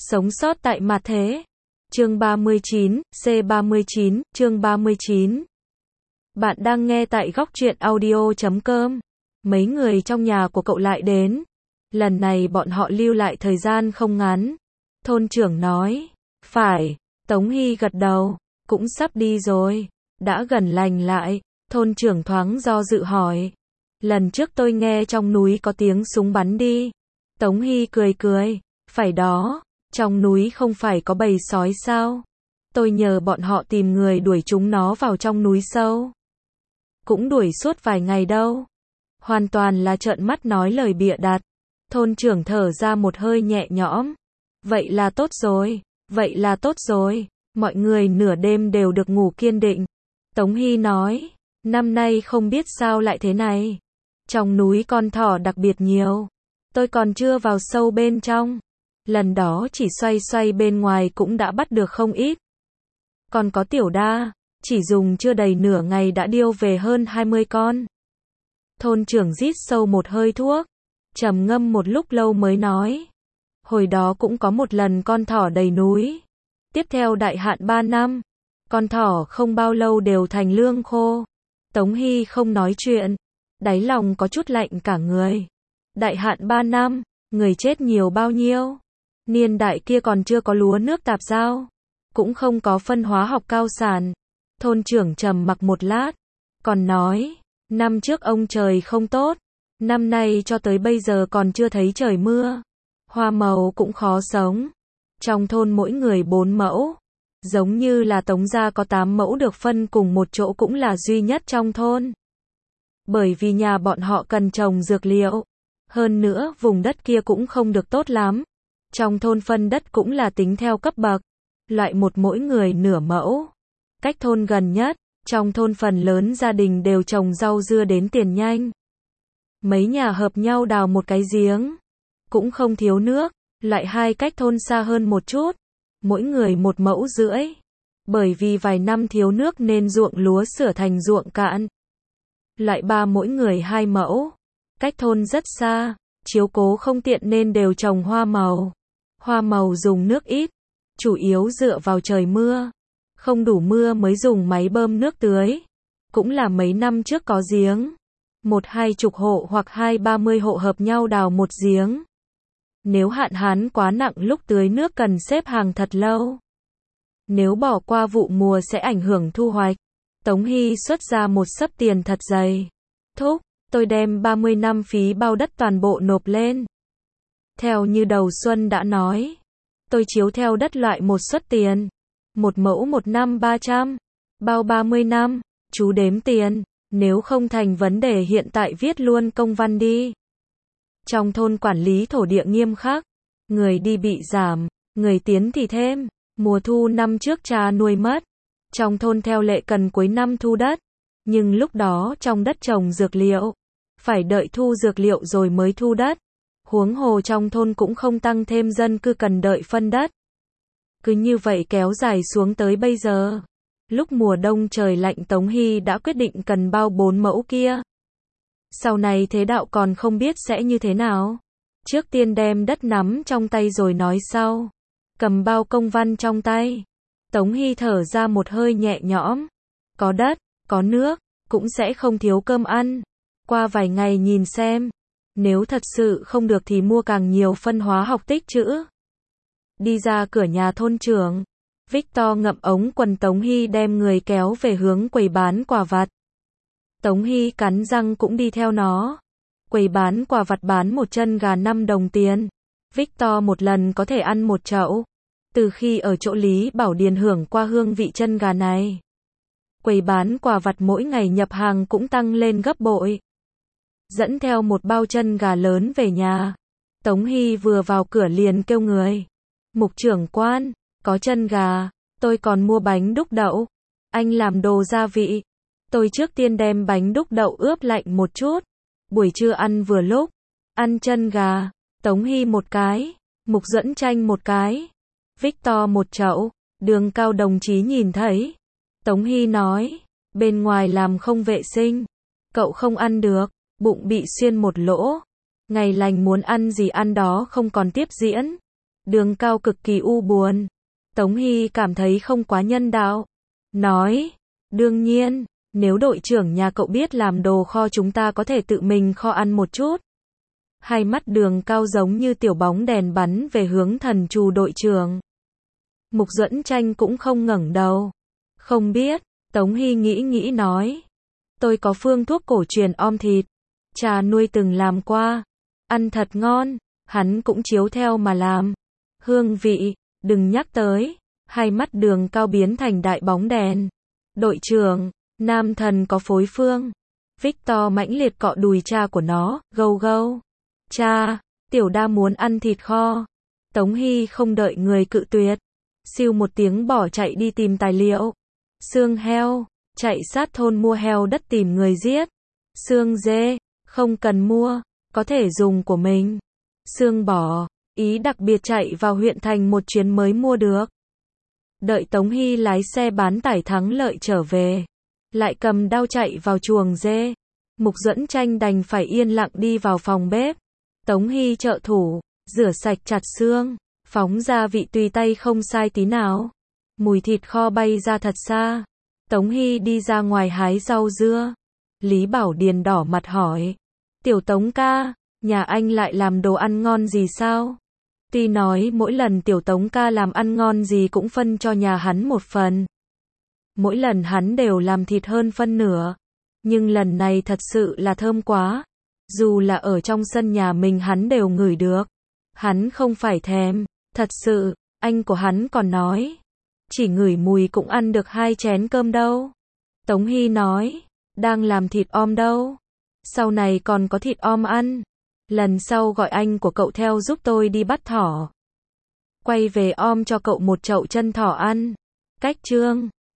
Sống sót tại mặt thế. Chương 39, C39, chương 39. Bạn đang nghe tại góc truyện audio.com. Mấy người trong nhà của cậu lại đến. Lần này bọn họ lưu lại thời gian không ngắn. Thôn trưởng nói. Phải. Tống Hy gật đầu. Cũng sắp đi rồi. Đã gần lành lại. Thôn trưởng thoáng do dự hỏi. Lần trước tôi nghe trong núi có tiếng súng bắn đi. Tống Hy cười cười. Phải đó. Trong núi không phải có bầy sói sao? Tôi nhờ bọn họ tìm người đuổi chúng nó vào trong núi sâu. Cũng đuổi suốt vài ngày đâu. Hoàn toàn là trợn mắt nói lời bịa đặt. Thôn trưởng thở ra một hơi nhẹ nhõm. Vậy là tốt rồi. Vậy là tốt rồi. Mọi người nửa đêm đều được ngủ kiên định. Tống Hy nói. Năm nay không biết sao lại thế này. Trong núi con thỏ đặc biệt nhiều. Tôi còn chưa vào sâu bên trong. Lần đó chỉ xoay xoay bên ngoài cũng đã bắt được không ít. Còn có tiểu đa, chỉ dùng chưa đầy nửa ngày đã điêu về hơn 20 con. Thôn trưởng rít sâu một hơi thuốc, trầm ngâm một lúc lâu mới nói. Hồi đó cũng có một lần con thỏ đầy núi. Tiếp theo đại hạn 3 năm, con thỏ không bao lâu đều thành lương khô. Tống Hy không nói chuyện, đáy lòng có chút lạnh cả người. Đại hạn 3 năm, người chết nhiều bao nhiêu? Niên đại kia còn chưa có lúa nước tạp giao, cũng không có phân hóa học cao sản. Thôn trưởng trầm mặc một lát, còn nói, năm trước ông trời không tốt, năm nay cho tới bây giờ còn chưa thấy trời mưa, hoa màu cũng khó sống. Trong thôn mỗi người 4 mẫu, giống như là Tống gia có 8 mẫu được phân cùng một chỗ cũng là duy nhất trong thôn. Bởi vì nhà bọn họ cần trồng dược liệu, hơn nữa vùng đất kia cũng không được tốt lắm. Trong thôn phân đất cũng là tính theo cấp bậc, loại một mỗi người nửa mẫu. Cách thôn gần nhất, trong thôn phần lớn gia đình đều trồng rau dưa đến tiền nhanh. Mấy nhà hợp nhau đào một cái giếng, cũng không thiếu nước, lại hai cách thôn xa hơn một chút, mỗi người 1,5 mẫu. Bởi vì vài năm thiếu nước nên ruộng lúa sửa thành ruộng cạn. Lại 3 mỗi người 2 mẫu, cách thôn rất xa, chiếu cố không tiện nên đều trồng hoa màu. Hoa màu dùng nước ít, chủ yếu dựa vào trời mưa. Không đủ mưa mới dùng máy bơm nước tưới. Cũng là mấy năm trước có giếng. 10-20 hộ hoặc 20-30 hộ hợp nhau đào một giếng. Nếu hạn hán quá nặng lúc tưới nước cần xếp hàng thật lâu. Nếu bỏ qua vụ mùa sẽ ảnh hưởng thu hoạch. Tống Hy xuất ra một xấp tiền thật dày. Thúc, tôi đem 30 năm phí bao đất toàn bộ nộp lên. Theo như đầu xuân đã nói, tôi chiếu theo đất loại một suất tiền. 1 mẫu 1 năm 300, bao 30 năm, chú đếm tiền, nếu không thành vấn đề hiện tại viết luôn công văn đi. Trong thôn quản lý thổ địa nghiêm khắc, người đi bị giảm, người tiến thì thêm, mùa thu năm trước cha nuôi mất. Trong thôn theo lệ cần cuối năm thu đất, nhưng lúc đó trong đất trồng dược liệu, phải đợi thu dược liệu rồi mới thu đất. Huống hồ trong thôn cũng không tăng thêm dân cư cần đợi phân đất. Cứ như vậy kéo dài xuống tới bây giờ. Lúc mùa đông trời lạnh Tống Hy đã quyết định cần bao 4 mẫu kia. Sau này thế đạo còn không biết sẽ như thế nào. Trước tiên đem đất nắm trong tay rồi nói sau. Cầm bao công văn trong tay. Tống Hy thở ra một hơi nhẹ nhõm. Có đất, có nước, cũng sẽ không thiếu cơm ăn. Qua vài ngày nhìn xem. Nếu thật sự không được thì mua càng nhiều phân hóa học tích trữ. Đi ra cửa nhà thôn trưởng, Victor ngậm ống quần Tống Hy đem người kéo về hướng quầy bán quà vặt. Tống Hy cắn răng cũng đi theo nó. Quầy bán quà vặt bán một chân gà 5 đồng tiền. Victor một lần có thể ăn một chậu. Từ khi ở chỗ Lý Bảo Điền hưởng qua hương vị chân gà này, quầy bán quà vặt mỗi ngày nhập hàng cũng tăng lên gấp bội. Dẫn theo một bao chân gà lớn về nhà. Tống Hy vừa vào cửa liền kêu người. Mục trưởng quan, có chân gà, tôi còn mua bánh đúc đậu. Anh làm đồ gia vị. Tôi trước tiên đem bánh đúc đậu ướp lạnh một chút. Buổi trưa ăn vừa lúc. Ăn chân gà, Tống Hy một cái, Mục Duẫn Tranh một cái, Victor một chậu. Đường Cao đồng chí nhìn thấy. Tống Hy nói, bên ngoài làm không vệ sinh. Cậu không ăn được. Bụng bị xuyên một lỗ. Ngày lành muốn ăn gì ăn đó không còn tiếp diễn. Đường Cao cực kỳ u buồn. Tống Hy cảm thấy không quá nhân đạo. Nói, đương nhiên, nếu đội trưởng nhà cậu biết làm đồ kho chúng ta có thể tự mình kho ăn một chút. Hai mắt Đường Cao giống như tiểu bóng đèn bắn về hướng thần trù đội trưởng. Mục Duẫn Tranh cũng không ngẩng đầu. Không biết, Tống Hy nghĩ nói. Tôi có phương thuốc cổ truyền om thịt. Cha nuôi từng làm qua. Ăn thật ngon, hắn cũng chiếu theo mà làm. Hương vị, đừng nhắc tới. Hai mắt Đường Cao biến thành đại bóng đèn. Đội trưởng, nam thần có phối phương. Victor mãnh liệt cọ đùi cha của nó, gâu gâu. Cha, tiểu đa muốn ăn thịt kho. Tống Hy không đợi người cự tuyệt. Siêu một tiếng bỏ chạy đi tìm tài liệu. Xương heo, chạy sát thôn mua heo đất tìm người giết. Xương dê, không cần mua, có thể dùng của mình. Xương bò, ý đặc biệt chạy vào huyện thành một chuyến mới mua được. Đợi Tống Hy lái xe bán tải thắng lợi trở về, lại cầm đao chạy vào chuồng dê. Mục Duẫn Tranh đành phải yên lặng đi vào phòng bếp. Tống Hy trợ thủ, rửa sạch chặt xương, phóng gia vị tùy tay không sai tí nào. Mùi thịt kho bay ra thật xa. Tống Hy đi ra ngoài hái rau dưa. Lý Bảo Điền đỏ mặt hỏi. Tiểu Tống ca, nhà anh lại làm đồ ăn ngon gì sao? Tuy nói mỗi lần Tiểu Tống ca làm ăn ngon gì cũng phân cho nhà hắn một phần. Mỗi lần hắn đều làm thịt hơn phân nửa. Nhưng lần này thật sự là thơm quá. Dù là ở trong sân nhà mình hắn đều ngửi được. Hắn không phải thèm. Thật sự, anh của hắn còn nói. Chỉ ngửi mùi cũng ăn được 2 chén cơm đâu. Tống Hy nói. Đang làm thịt om đâu. Sau này còn có thịt om ăn. Lần sau gọi anh của cậu theo giúp tôi đi bắt thỏ. Quay về om cho cậu một chậu chân thỏ ăn. Cách chương